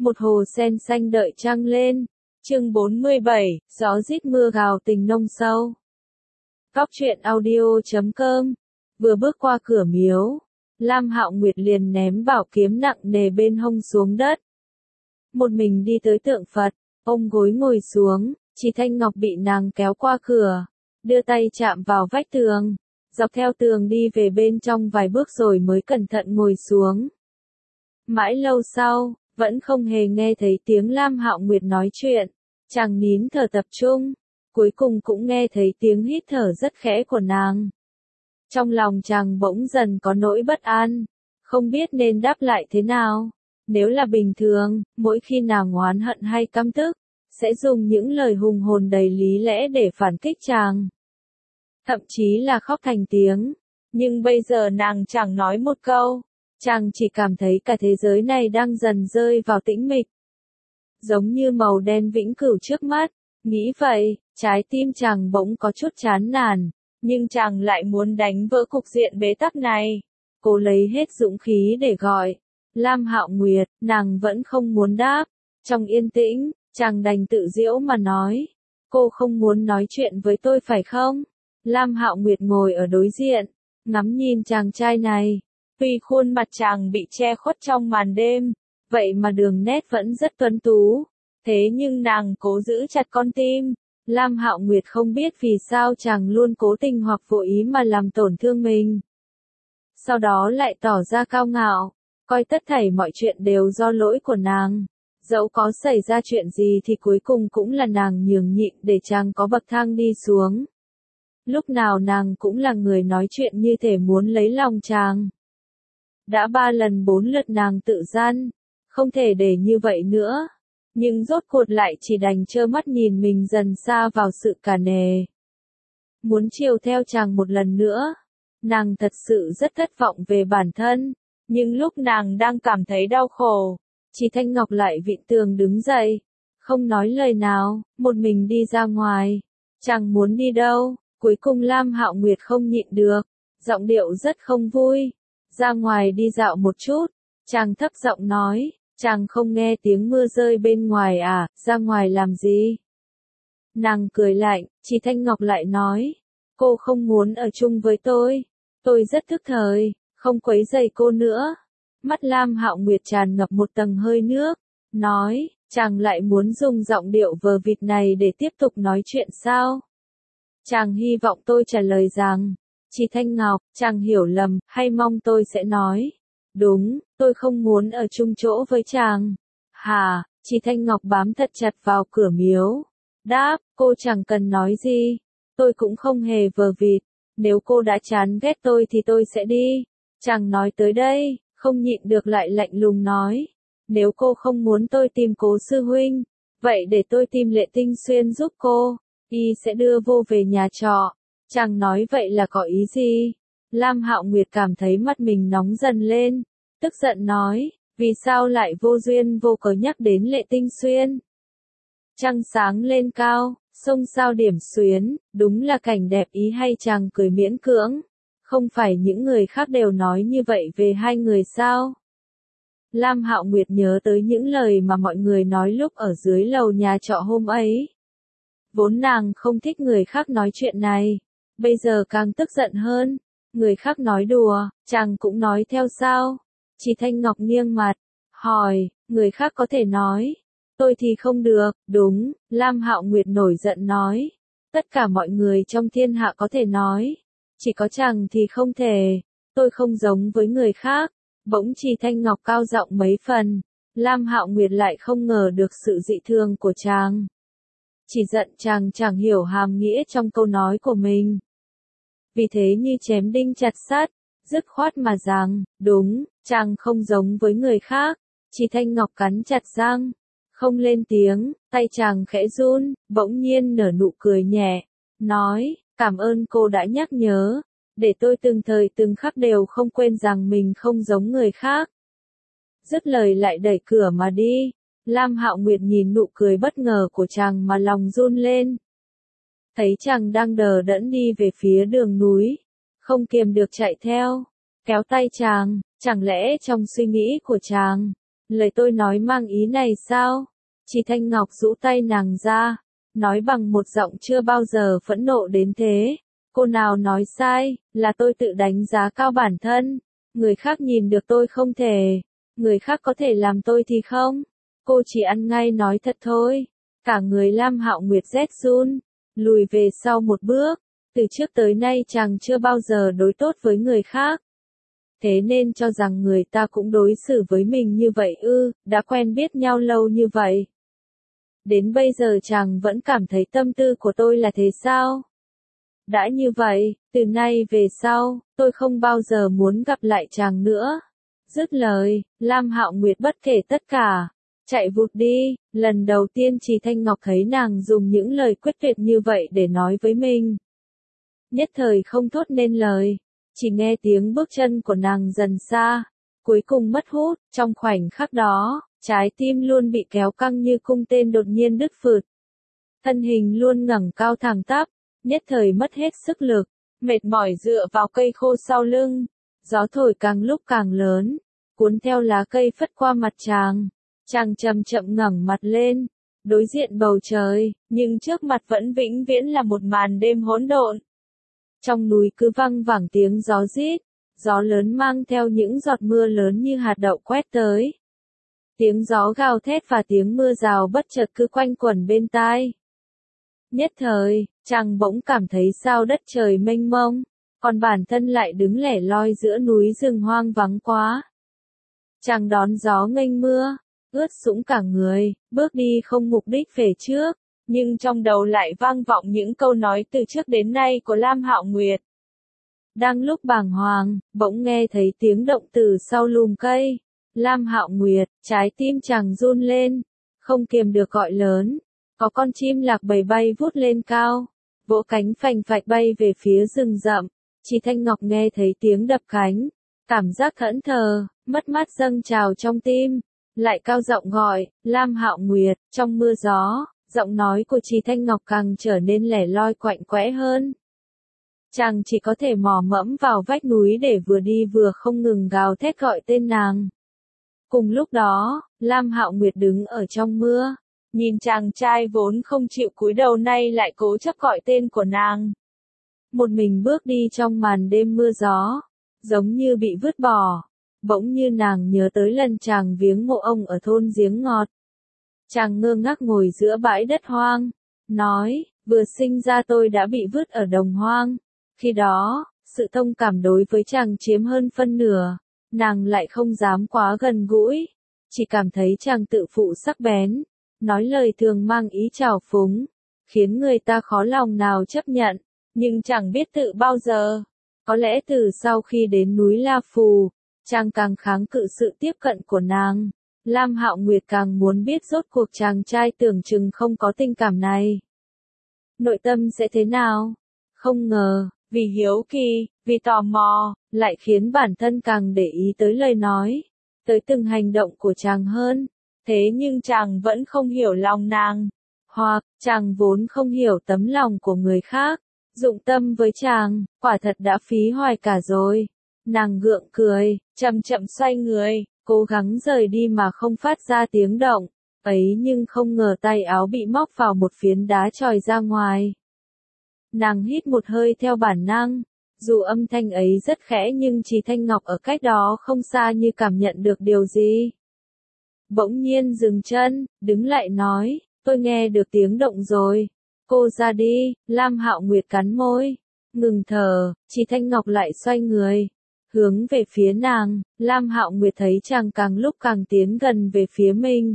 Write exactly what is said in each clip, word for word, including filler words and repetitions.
một hồ sen xanh đợi trăng lên. Chương bốn mươi bảy, gió rít mưa gào tình nông sâu. Góc truyện audio chấm com. Vừa bước qua cửa miếu, Lam Hạo Nguyệt liền ném bảo kiếm nặng nề bên hông xuống đất. Một mình đi tới tượng Phật, ôm gối ngồi xuống, Chỉ Thanh Ngọc bị nàng kéo qua cửa, đưa tay chạm vào vách tường, dọc theo tường đi về bên trong vài bước rồi mới cẩn thận ngồi xuống. Mãi lâu sau, vẫn không hề nghe thấy tiếng Lam Hạo Nguyệt nói chuyện, chàng nín thở tập trung, cuối cùng cũng nghe thấy tiếng hít thở rất khẽ của nàng. Trong lòng chàng bỗng dần có nỗi bất an, không biết nên đáp lại thế nào. Nếu là bình thường, mỗi khi nàng oán hận hay căm tức, sẽ dùng những lời hùng hồn đầy lý lẽ để phản kích chàng. Thậm chí là khóc thành tiếng. Nhưng bây giờ nàng chẳng nói một câu, chàng chỉ cảm thấy cả thế giới này đang dần rơi vào tĩnh mịch. Giống như màu đen vĩnh cửu trước mắt, nghĩ vậy, trái tim chàng bỗng có chút chán nản, nhưng chàng lại muốn đánh vỡ cục diện bế tắc này. Cố lấy hết dũng khí để gọi Lam Hạo Nguyệt, nàng vẫn không muốn đáp. Trong yên tĩnh, chàng đành tự giễu mà nói, cô không muốn nói chuyện với tôi phải không? Lam Hạo Nguyệt ngồi ở đối diện, ngắm nhìn chàng trai này. Tuy khuôn mặt chàng bị che khuất trong màn đêm, vậy mà đường nét vẫn rất tuấn tú. Thế nhưng nàng cố giữ chặt con tim. Lam Hạo Nguyệt không biết vì sao chàng luôn cố tình hoặc vô ý mà làm tổn thương mình. Sau đó lại tỏ ra cao ngạo, coi tất thảy mọi chuyện đều do lỗi của nàng. Dẫu có xảy ra chuyện gì thì cuối cùng cũng là nàng nhường nhịn để chàng có bậc thang đi xuống. Lúc nào nàng cũng là người nói chuyện như thể muốn lấy lòng chàng. Đã ba lần bốn lượt nàng tự gian, không thể để như vậy nữa. Nhưng rốt cuộc lại chỉ đành trơ mắt nhìn mình dần xa vào sự cả nề. Muốn chiều theo chàng một lần nữa, nàng thật sự rất thất vọng về bản thân. Nhưng lúc nàng đang cảm thấy đau khổ, Chỉ Thanh Ngọc lại vịn tường đứng dậy, không nói lời nào, một mình đi ra ngoài. Chàng muốn đi đâu? Cuối cùng Lam Hạo Nguyệt không nhịn được, giọng điệu rất không vui. Ra ngoài đi dạo một chút, chàng thấp giọng nói, chàng không nghe tiếng mưa rơi bên ngoài à, ra ngoài làm gì? Nàng cười lạnh, Chỉ Thanh Ngọc lại nói, cô không muốn ở chung với tôi, tôi rất thức thời, không quấy rầy cô nữa. Mắt Lam Hạo Nguyệt tràn ngập một tầng hơi nước, nói, chàng lại muốn dùng giọng điệu vờ vịt này để tiếp tục nói chuyện sao? Chàng hy vọng tôi trả lời rằng, Chỉ Thanh Ngọc, chàng hiểu lầm, hay mong tôi sẽ nói, đúng, tôi không muốn ở chung chỗ với chàng. Hà, Chỉ Thanh Ngọc bám thật chặt vào cửa miếu. Đáp, cô chẳng cần nói gì, tôi cũng không hề vờ vịt, nếu cô đã chán ghét tôi thì tôi sẽ đi. Chàng nói tới đây, không nhịn được lại lạnh lùng nói, nếu cô không muốn tôi tìm Cố sư huynh, vậy để tôi tìm Lệ Tinh Xuyên giúp cô, y sẽ đưa vô về nhà trọ. Chàng nói vậy là có ý gì? Lam Hạo Nguyệt cảm thấy mắt mình nóng dần lên, tức giận nói, vì sao lại vô duyên vô cớ nhắc đến Lệ Tinh Xuyên? Trăng sáng lên cao, sông sao điểm xuyến, đúng là cảnh đẹp ý hay? Chàng cười miễn cưỡng, không phải những người khác đều nói như vậy về hai người sao? Lam Hạo Nguyệt nhớ tới những lời mà mọi người nói lúc ở dưới lầu nhà trọ hôm ấy. Vốn nàng không thích người khác nói chuyện này, bây giờ càng tức giận hơn. Người khác nói đùa, chàng cũng nói theo sao? Chỉ Thanh Ngọc nghiêng mặt, hỏi, người khác có thể nói, tôi thì không được. Đúng, Lam Hạo Nguyệt nổi giận nói, tất cả mọi người trong thiên hạ có thể nói, chỉ có chàng thì không thể. Tôi không giống với người khác. Bỗng Chỉ Thanh Ngọc cao giọng mấy phần. Lam Hạo Nguyệt lại không ngờ được sự dị thường của chàng. Chỉ giận chàng chẳng hiểu hàm nghĩa trong câu nói của mình. Vì thế như chém đinh chặt sắt, dứt khoát mà rằng, đúng, chàng không giống với người khác. Chỉ Thanh Ngọc cắn chặt răng, không lên tiếng, tay chàng khẽ run, bỗng nhiên nở nụ cười nhẹ, nói, cảm ơn cô đã nhắc nhớ, để tôi từng thời từng khắc đều không quên rằng mình không giống người khác. Dứt lời lại đẩy cửa mà đi. Lam Hạo Nguyệt nhìn nụ cười bất ngờ của chàng mà lòng run lên. Thấy chàng đang đờ đẫn đi về phía đường núi, không kiềm được chạy theo, kéo tay chàng. Chẳng lẽ trong suy nghĩ của chàng, Lời tôi nói mang ý này sao? Chỉ Thanh Ngọc rũ tay nàng ra, nói bằng một giọng chưa bao giờ phẫn nộ đến thế. Cô nào nói sai, là tôi tự đánh giá cao bản thân. Người khác nhìn được tôi không thể, người khác có thể làm tôi thì không. Cô chỉ ăn ngay nói thật thôi. Cả người Lam Hạo Nguyệt rét run, lùi về sau một bước. Từ trước tới nay chàng chưa bao giờ đối tốt với người khác. Thế nên cho rằng người ta cũng đối xử với mình như vậy ư, đã quen biết nhau lâu như vậy. Đến bây giờ chàng vẫn cảm thấy tâm tư của tôi là thế sao? Đã như vậy, từ nay về sau, tôi không bao giờ muốn gặp lại chàng nữa. Dứt lời, Lam Hạo Nguyệt bất kể tất cả, chạy vụt đi. Lần đầu tiên Trì Thanh Ngọc thấy nàng dùng những lời quyết tuyệt như vậy để nói với mình. Nhất thời không thốt nên lời, chỉ nghe tiếng bước chân của nàng dần xa, cuối cùng mất hút. Trong khoảnh khắc đó, trái tim luôn bị kéo căng như cung tên đột nhiên đứt phượt. Thân hình luôn ngẩng cao thẳng tắp, nhất thời mất hết sức lực, mệt mỏi dựa vào cây khô sau lưng. Gió thổi càng lúc càng lớn, cuốn theo lá cây phất qua mặt chàng. Chàng chậm chậm ngẩng mặt lên, đối diện bầu trời, nhưng trước mặt vẫn vĩnh viễn là một màn đêm hỗn độn. Trong núi cứ văng vẳng tiếng gió rít, gió lớn mang theo những giọt mưa lớn như hạt đậu quét tới. Tiếng gió gào thét và tiếng mưa rào bất chợt cứ quanh quẩn bên tai. Nhất thời, chàng bỗng cảm thấy sao đất trời mênh mông, còn bản thân lại đứng lẻ loi giữa núi rừng hoang vắng quá. Chàng đón gió nghênh mưa, ướt sũng cả người, bước đi không mục đích về trước, nhưng trong đầu lại vang vọng những câu nói từ trước đến nay của Lam Hạo Nguyệt. Đang lúc bàng hoàng, bỗng nghe thấy tiếng động từ sau lùm cây. Lam Hạo Nguyệt, trái tim chàng run lên, không kiềm được gọi lớn. Có con chim lạc bầy bay vút lên cao, vỗ cánh phành phạch bay về phía rừng rậm. Trì Thanh Ngọc nghe thấy tiếng đập cánh, cảm giác thẫn thờ, mất mát dâng trào trong tim, lại cao giọng gọi, Lam Hạo Nguyệt. Trong mưa gió, giọng nói của Trì Thanh Ngọc càng trở nên lẻ loi quạnh quẽ hơn. Chàng chỉ có thể mò mẫm vào vách núi để vừa đi vừa không ngừng gào thét gọi tên nàng. Cùng lúc đó, Lam Hạo Nguyệt đứng ở trong mưa, nhìn chàng trai vốn không chịu cúi đầu nay lại cố chấp gọi tên của nàng. Một mình bước đi trong màn đêm mưa gió, giống như bị vứt bỏ. Bỗng như nàng nhớ tới lần chàng viếng mộ ông ở thôn Giếng Ngọt. Chàng ngơ ngác ngồi giữa bãi đất hoang, nói, vừa sinh ra tôi đã bị vứt ở đồng hoang. Khi đó, sự thông cảm đối với chàng chiếm hơn phân nửa, nàng lại không dám quá gần gũi, chỉ cảm thấy chàng tự phụ sắc bén, nói lời thường mang ý trào phúng, khiến người ta khó lòng nào chấp nhận, nhưng chẳng biết tự bao giờ. Có lẽ từ sau khi đến núi La Phù, chàng càng kháng cự sự tiếp cận của nàng. Lam Hạo Nguyệt càng muốn biết rốt cuộc chàng trai tưởng chừng không có tình cảm này. Nội tâm sẽ thế nào? Không ngờ, vì hiếu kỳ, vì tò mò, lại khiến bản thân càng để ý tới lời nói, tới từng hành động của chàng hơn. Thế nhưng chàng vẫn không hiểu lòng nàng, hoặc chàng vốn không hiểu tấm lòng của người khác. Dụng tâm với chàng, quả thật đã phí hoài cả rồi. Nàng gượng cười, chậm chậm xoay người, cố gắng rời đi mà không phát ra tiếng động. Ấy nhưng không ngờ tay áo bị móc vào một phiến đá tròi ra ngoài. Nàng hít một hơi theo bản năng, dù âm thanh ấy rất khẽ nhưng Trì Thanh Ngọc ở cách đó không xa như cảm nhận được điều gì. Bỗng nhiên dừng chân, đứng lại nói, tôi nghe được tiếng động rồi. Cô ra đi. Lam Hạo Nguyệt cắn môi, ngừng thở. Trì Thanh Ngọc lại xoay người, hướng về phía nàng. Lam Hạo Nguyệt thấy chàng càng lúc càng tiến gần về phía mình,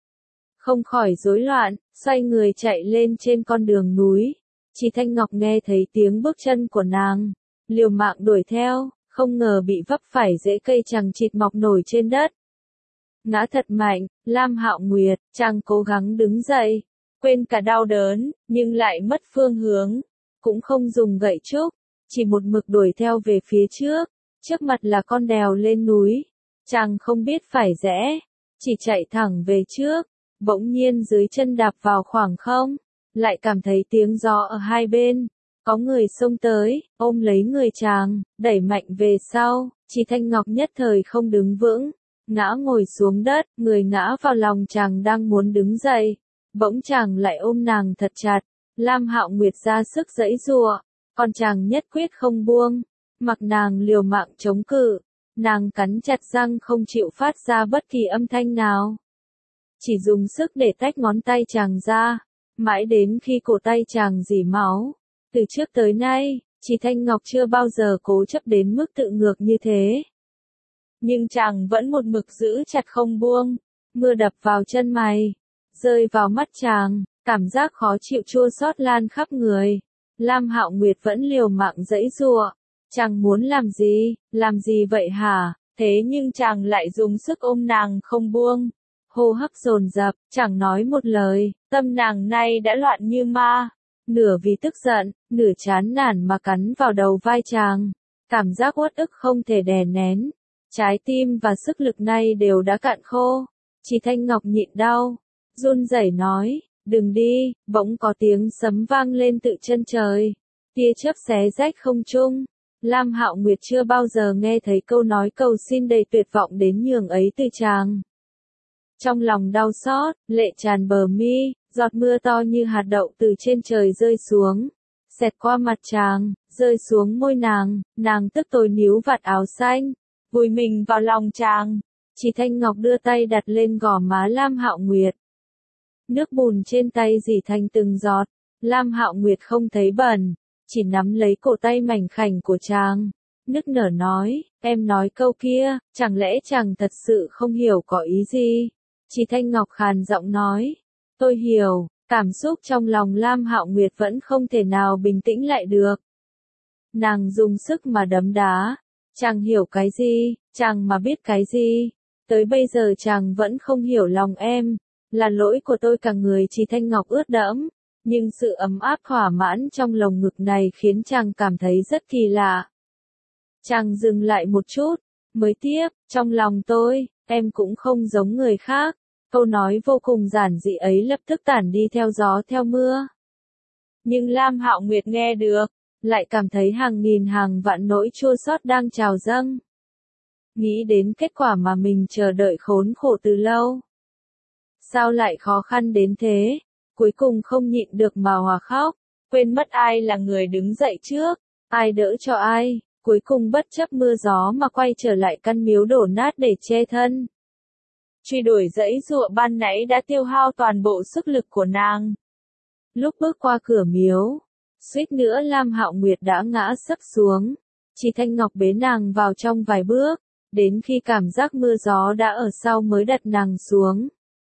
không khỏi rối loạn, xoay người chạy lên trên con đường núi. Trì Thanh Ngọc nghe thấy tiếng bước chân của nàng, liều mạng đuổi theo, không ngờ bị vấp phải rễ cây chằng chịt mọc nổi trên đất. Ngã thật mạnh. Lam Hạo Nguyệt, chàng cố gắng đứng dậy, quên cả đau đớn, nhưng lại mất phương hướng, cũng không dùng gậy trúc, chỉ một mực đuổi theo về phía trước. Trước mặt là con đèo lên núi, chàng không biết phải rẽ, chỉ chạy thẳng về trước. Bỗng nhiên dưới chân đạp vào khoảng không, lại cảm thấy tiếng gió ở hai bên, có người xông tới, ôm lấy người chàng, đẩy mạnh về sau. Trì Thanh Ngọc nhất thời không đứng vững, ngã ngồi xuống đất, người ngã vào lòng chàng đang muốn đứng dậy, bỗng chàng lại ôm nàng thật chặt. Lam Hạo Nguyệt ra sức giãy giụa, còn chàng nhất quyết không buông, mặc nàng liều mạng chống cự, nàng cắn chặt răng không chịu phát ra bất kỳ âm thanh nào. Chỉ dùng sức để tách ngón tay chàng ra, mãi đến khi cổ tay chàng rỉ máu. Từ trước tới nay, Chỉ Thanh Ngọc chưa bao giờ cố chấp đến mức tự ngược như thế. Nhưng chàng vẫn một mực giữ chặt không buông, mưa đập vào chân mày, rơi vào mắt chàng, cảm giác khó chịu chua xót lan khắp người. Lam Hạo Nguyệt vẫn liều mạng giãy giụa, chàng muốn làm gì, làm gì vậy hả? Thế nhưng chàng lại dùng sức ôm nàng không buông, hô hấp dồn dập, chẳng nói một lời, tâm nàng nay đã loạn như ma, nửa vì tức giận, nửa chán nản mà cắn vào đầu vai chàng, cảm giác uất ức không thể đè nén, trái tim và sức lực nay đều đã cạn khô. Chỉ Thanh Ngọc nhịn đau, run rẩy nói, đừng đi. Bỗng có tiếng sấm vang lên từ chân trời, tia chớp xé rách không trung. Lam Hạo Nguyệt chưa bao giờ nghe thấy câu nói cầu xin đầy tuyệt vọng đến nhường ấy từ chàng. Trong lòng đau xót, lệ tràn bờ mi, giọt mưa to như hạt đậu từ trên trời rơi xuống, xẹt qua mặt chàng, rơi xuống môi nàng, nàng tức tối níu vạt áo xanh, vùi mình vào lòng chàng. Chỉ Thanh Ngọc đưa tay đặt lên gò má Lam Hạo Nguyệt. Nước bùn trên tay rỉ thành từng giọt, Lam Hạo Nguyệt không thấy bẩn, chỉ nắm lấy cổ tay mảnh khảnh của chàng, nức nở nói, em nói câu kia, chẳng lẽ chàng thật sự không hiểu có ý gì? Chỉ Thanh Ngọc khàn giọng nói, tôi hiểu. Cảm xúc trong lòng Lam Hạo Nguyệt vẫn không thể nào bình tĩnh lại được. Nàng dùng sức mà đấm đá, chàng hiểu cái gì, chàng mà biết cái gì, tới bây giờ chàng vẫn không hiểu lòng em, là lỗi của tôi. Cả người Chỉ Thanh Ngọc ướt đẫm, nhưng sự ấm áp thỏa mãn trong lồng ngực này khiến chàng cảm thấy rất kỳ lạ. Chàng dừng lại một chút, mới tiếp, trong lòng tôi, em cũng không giống người khác. Câu nói vô cùng giản dị ấy lập tức tản đi theo gió theo mưa. Nhưng Lam Hạo Nguyệt nghe được, lại cảm thấy hàng nghìn hàng vạn nỗi chua xót đang trào dâng. Nghĩ đến kết quả mà mình chờ đợi khốn khổ từ lâu. Sao lại khó khăn đến thế? Cuối cùng không nhịn được mà hòa khóc, quên mất ai là người đứng dậy trước, ai đỡ cho ai, cuối cùng bất chấp mưa gió mà quay trở lại căn miếu đổ nát để che thân. Truy đuổi dãy giụa ban nãy đã tiêu hao toàn bộ sức lực của nàng. Lúc bước qua cửa miếu, suýt nữa Lam Hạo Nguyệt đã ngã sấp xuống. Chỉ Thanh Ngọc bế nàng vào trong vài bước, đến khi cảm giác mưa gió đã ở sau mới đặt nàng xuống.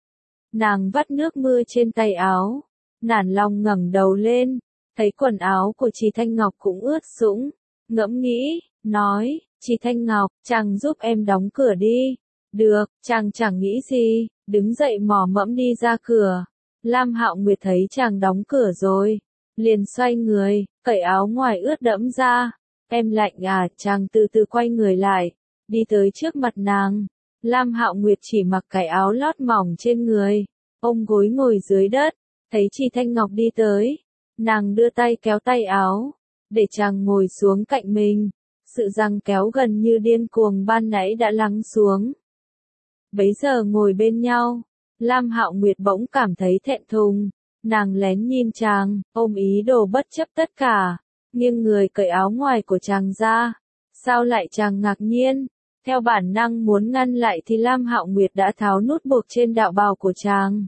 Nàng vắt nước mưa trên tay áo, nản lòng ngẩng đầu lên, thấy quần áo của Chỉ Thanh Ngọc cũng ướt sũng, ngẫm nghĩ, nói, Chỉ Thanh Ngọc, chàng giúp em đóng cửa đi. Được, chàng chẳng nghĩ gì, đứng dậy mò mẫm đi ra cửa. Lam Hạo Nguyệt thấy chàng đóng cửa rồi, liền xoay người, cởi áo ngoài ướt đẫm ra. Em lạnh à? Chàng từ từ quay người lại, đi tới trước mặt nàng. Lam Hạo Nguyệt chỉ mặc cái áo lót mỏng trên người, ôm gối ngồi dưới đất, thấy Chỉ Thanh Ngọc đi tới, nàng đưa tay kéo tay áo, để chàng ngồi xuống cạnh mình. Sự giằng kéo gần như điên cuồng ban nãy đã lắng xuống. Bấy giờ ngồi bên nhau, Lam Hạo Nguyệt bỗng cảm thấy thẹn thùng, nàng lén nhìn chàng, ôm ý đồ bất chấp tất cả, nghiêng người cởi áo ngoài của chàng ra. Sao lại? Chàng ngạc nhiên, theo bản năng muốn ngăn lại thì Lam Hạo Nguyệt đã tháo nút buộc trên đạo bào của chàng.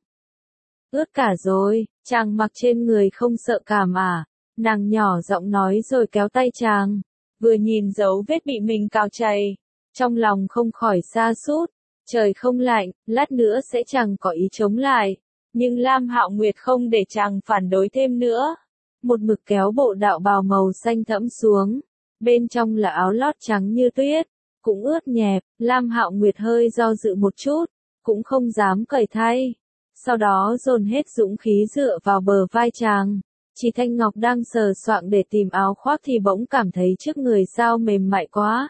Ướt cả rồi, chàng mặc trên người không sợ cảm à? Nàng nhỏ giọng nói rồi kéo tay chàng, vừa nhìn dấu vết bị mình cào chảy, trong lòng không khỏi sa sút. Trời không lạnh, lát nữa sẽ chẳng có ý chống lại. Nhưng Lam Hạo Nguyệt không để chàng phản đối thêm nữa. Một mực kéo bộ đạo bào màu xanh thẫm xuống. Bên trong là áo lót trắng như tuyết, cũng ướt nhẹp. Lam Hạo Nguyệt hơi do dự một chút, cũng không dám cởi thay. Sau đó dồn hết dũng khí dựa vào bờ vai chàng. Chỉ Thanh Ngọc đang sờ soạng để tìm áo khoác thì bỗng cảm thấy trước người sao mềm mại quá.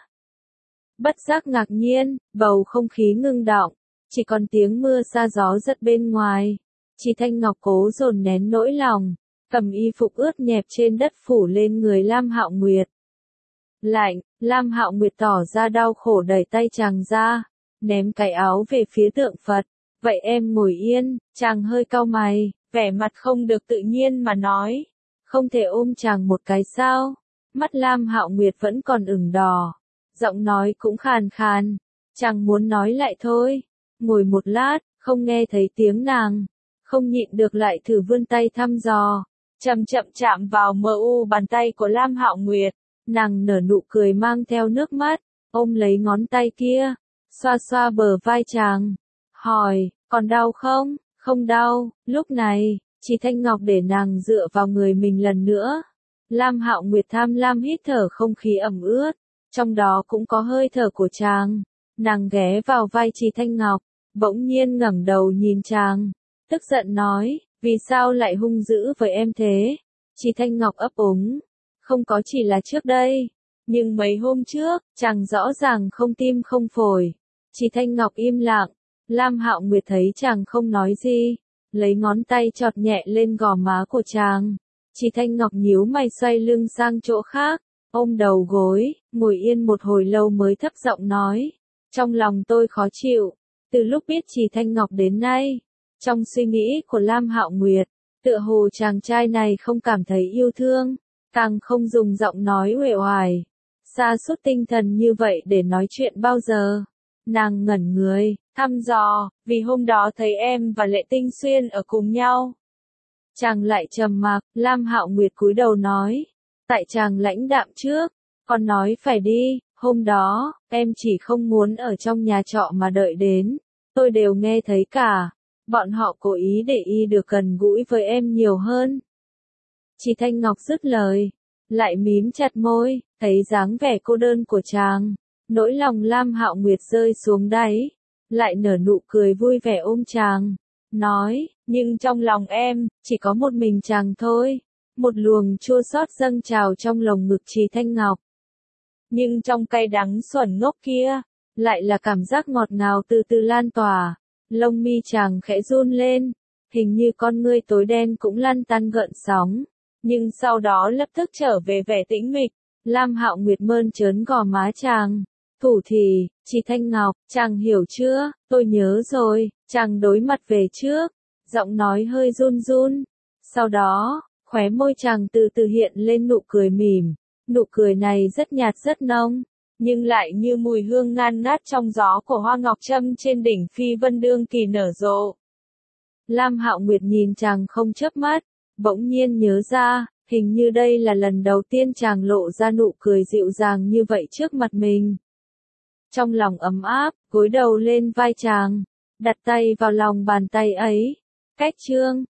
Bất giác ngạc nhiên, bầu không khí ngưng đọng, chỉ còn tiếng mưa sa gió rất bên ngoài. Chỉ Thanh Ngọc cố dồn nén nỗi lòng, cầm y phục ướt nhẹp trên đất phủ lên người Lam Hạo Nguyệt. Lạnh, Lam Hạo Nguyệt tỏ ra đau khổ đẩy tay chàng ra, ném cái áo về phía tượng Phật. Vậy em ngồi yên, chàng hơi cau mày, vẻ mặt không được tự nhiên mà nói. Không thể ôm chàng một cái sao? Mắt Lam Hạo Nguyệt vẫn còn ửng đỏ. Giọng nói cũng khàn khàn. Chàng muốn nói lại thôi. Ngồi một lát, không nghe thấy tiếng nàng. Không nhịn được lại thử vươn tay thăm dò. Chậm chậm chạm vào mờ u bàn tay của Lam Hạo Nguyệt. Nàng nở nụ cười mang theo nước mắt. Ôm lấy ngón tay kia. Xoa xoa bờ vai chàng. Hỏi, còn đau không? Không đau. Lúc này, Chỉ Thanh Ngọc để nàng dựa vào người mình lần nữa. Lam Hạo Nguyệt tham lam hít thở không khí ẩm ướt. Trong đó cũng có hơi thở của chàng. Nàng ghé vào vai Chỉ Thanh Ngọc. Bỗng nhiên ngẩng đầu nhìn chàng. Tức giận nói, vì sao lại hung dữ với em thế? Chỉ Thanh Ngọc ấp úng. Không có chỉ là trước đây. Nhưng mấy hôm trước, chàng rõ ràng không tim không phổi. Chỉ Thanh Ngọc im lặng. Lam Hạo Nguyệt thấy chàng không nói gì. Lấy ngón tay chọt nhẹ lên gò má của chàng. Chỉ Thanh Ngọc nhíu mày xoay lưng sang chỗ khác. Ôm đầu gối, ngồi yên một hồi lâu mới thấp giọng nói. Trong lòng tôi khó chịu. Từ lúc biết Chỉ Thanh Ngọc đến nay. Trong suy nghĩ của Lam Hạo Nguyệt. Tựa hồ chàng trai này không cảm thấy yêu thương. Càng không dùng giọng nói uể oải. Sa sút tinh thần như vậy để nói chuyện bao giờ. Nàng ngẩn người, thăm dò, vì hôm đó thấy em và Lệ Tinh Xuyên ở cùng nhau. Chàng lại trầm mặc, Lam Hạo Nguyệt cúi đầu nói. Tại chàng lãnh đạm trước, còn nói phải đi, hôm đó, em chỉ không muốn ở trong nhà trọ mà đợi đến. Tôi đều nghe thấy cả. Bọn họ cố ý để y được gần gũi với em nhiều hơn. Chỉ Thanh Ngọc dứt lời, lại mím chặt môi, thấy dáng vẻ cô đơn của chàng. Nỗi lòng Lam Hạo Nguyệt rơi xuống đáy, lại nở nụ cười vui vẻ ôm chàng. Nói, nhưng trong lòng em, chỉ có một mình chàng thôi. Một luồng chua xót dâng trào trong lồng ngực Chỉ Thanh Ngọc. Nhưng trong cay đắng xuẩn ngốc kia, lại là cảm giác ngọt ngào từ từ lan tỏa. Lông mi chàng khẽ run lên, hình như con ngươi tối đen cũng lăn tăn gợn sóng. Nhưng sau đó lập tức trở về vẻ tĩnh mịch. Lam Hạo Nguyệt mơn trớn gò má chàng. Thủ thì, Chỉ Thanh Ngọc, chàng hiểu chưa, tôi nhớ rồi, chàng đối mặt về trước. Giọng nói hơi run run. Sau đó, khóe môi chàng từ từ hiện lên nụ cười mỉm. Nụ cười này rất nhạt rất nông, nhưng lại như mùi hương ngát ngát trong gió của hoa ngọc trâm trên đỉnh phi vân đương kỳ nở rộ. Lam Hạo Nguyệt nhìn chàng không chớp mắt, bỗng nhiên nhớ ra, hình như đây là lần đầu tiên chàng lộ ra nụ cười dịu dàng như vậy trước mặt mình. Trong lòng ấm áp, gối đầu lên vai chàng, đặt tay vào lòng bàn tay ấy. Cách chương